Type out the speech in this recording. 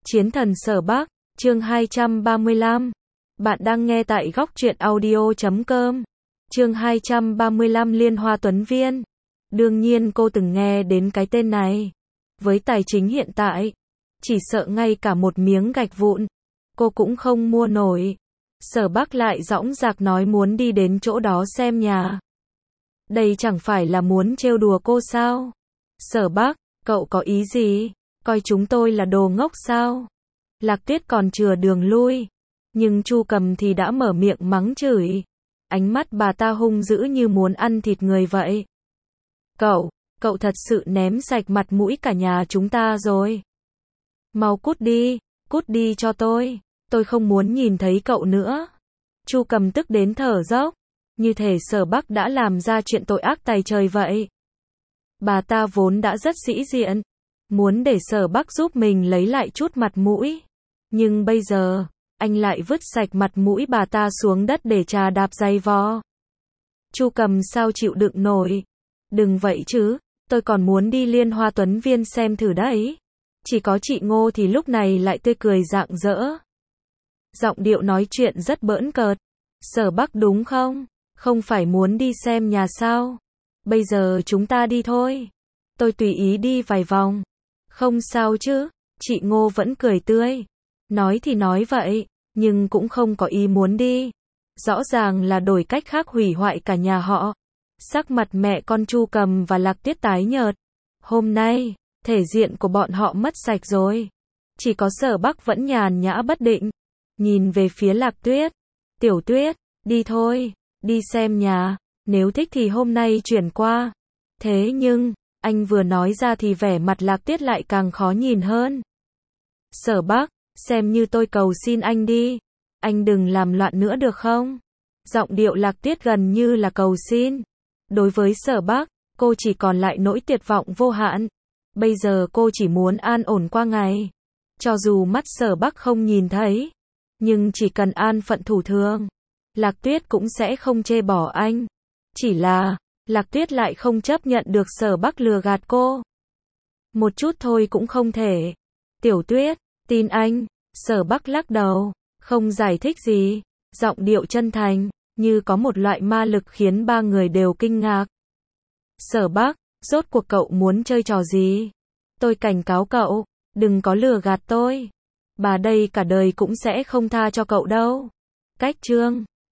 Chiến thần Sở Bắc, chương 235. Bạn đang nghe tại góc truyện audio.com. Chương 235 Liên Hoa Tuấn Viên. Đương nhiên cô từng nghe đến cái tên này. Với tài chính hiện tại, chỉ sợ ngay cả một miếng gạch vụn, cô cũng không mua nổi. Sở Bắc lại dõng dạc nói muốn đi đến chỗ đó xem nhà. Đây chẳng phải là muốn trêu đùa cô sao? Sở Bắc, cậu có ý gì? Coi chúng tôi là đồ ngốc sao? Lạc Tuyết còn chừa đường lui, nhưng Chu Cầm thì đã mở miệng mắng chửi. Ánh mắt bà ta hung dữ như muốn ăn thịt người vậy. Cậu thật sự ném sạch mặt mũi cả nhà chúng ta rồi. Mau cút đi cho tôi không muốn nhìn thấy cậu nữa. Chu Cầm tức đến thở dốc, như thể Sở Bắc đã làm ra chuyện tội ác tày trời vậy. Bà ta vốn đã rất sĩ diện, muốn để Sở Bắc giúp mình lấy lại chút mặt mũi. Nhưng bây giờ, anh lại vứt sạch mặt mũi bà ta xuống đất để trà đạp giày vò. Chu Cầm sao chịu đựng nổi. Đừng vậy chứ, tôi còn muốn đi Liên Hoa Tuấn Viên xem thử đấy. Chỉ có chị Ngô thì lúc này lại tươi cười rạng rỡ. Giọng điệu nói chuyện rất bỡn cợt. Sở Bắc đúng không? Không phải muốn đi xem nhà sao? Bây giờ chúng ta đi thôi. Tôi tùy ý đi vài vòng. Không sao chứ? Chị Ngô vẫn cười tươi. Nói thì nói vậy, nhưng cũng không có ý muốn đi. Rõ ràng là đổi cách khác hủy hoại cả nhà họ. Sắc mặt mẹ con Chu Cầm và Lạc Tuyết tái nhợt. Hôm nay, thể diện của bọn họ mất sạch rồi. Chỉ có Sở Bắc vẫn nhàn nhã bất định. Nhìn về phía Lạc Tuyết. Tiểu Tuyết, đi thôi, đi xem nhà. Nếu thích thì hôm nay chuyển qua. Thế nhưng, anh vừa nói ra thì vẻ mặt Lạc Tuyết lại càng khó nhìn hơn. Sở Bắc, xem như tôi cầu xin anh đi. Anh đừng làm loạn nữa được không? Giọng điệu Lạc Tuyết gần như là cầu xin. Đối với Sở Bắc, cô chỉ còn lại nỗi tuyệt vọng vô hạn. Bây giờ cô chỉ muốn an ổn qua ngày. Cho dù mắt Sở Bắc không nhìn thấy, nhưng chỉ cần an phận thủ thường, Lạc Tuyết cũng sẽ không chê bỏ anh. Chỉ là, Lạc Tuyết lại không chấp nhận được Sở Bắc lừa gạt cô. Một chút thôi cũng không thể. Tiểu Tuyết, tin anh. Sở Bắc lắc đầu, không giải thích gì. Giọng điệu chân thành, như có một loại ma lực khiến ba người đều kinh ngạc. Sở Bắc, rốt cuộc cậu muốn chơi trò gì? Tôi cảnh cáo cậu, đừng có lừa gạt tôi. Bà đây cả đời cũng sẽ không tha cho cậu đâu. Cách chương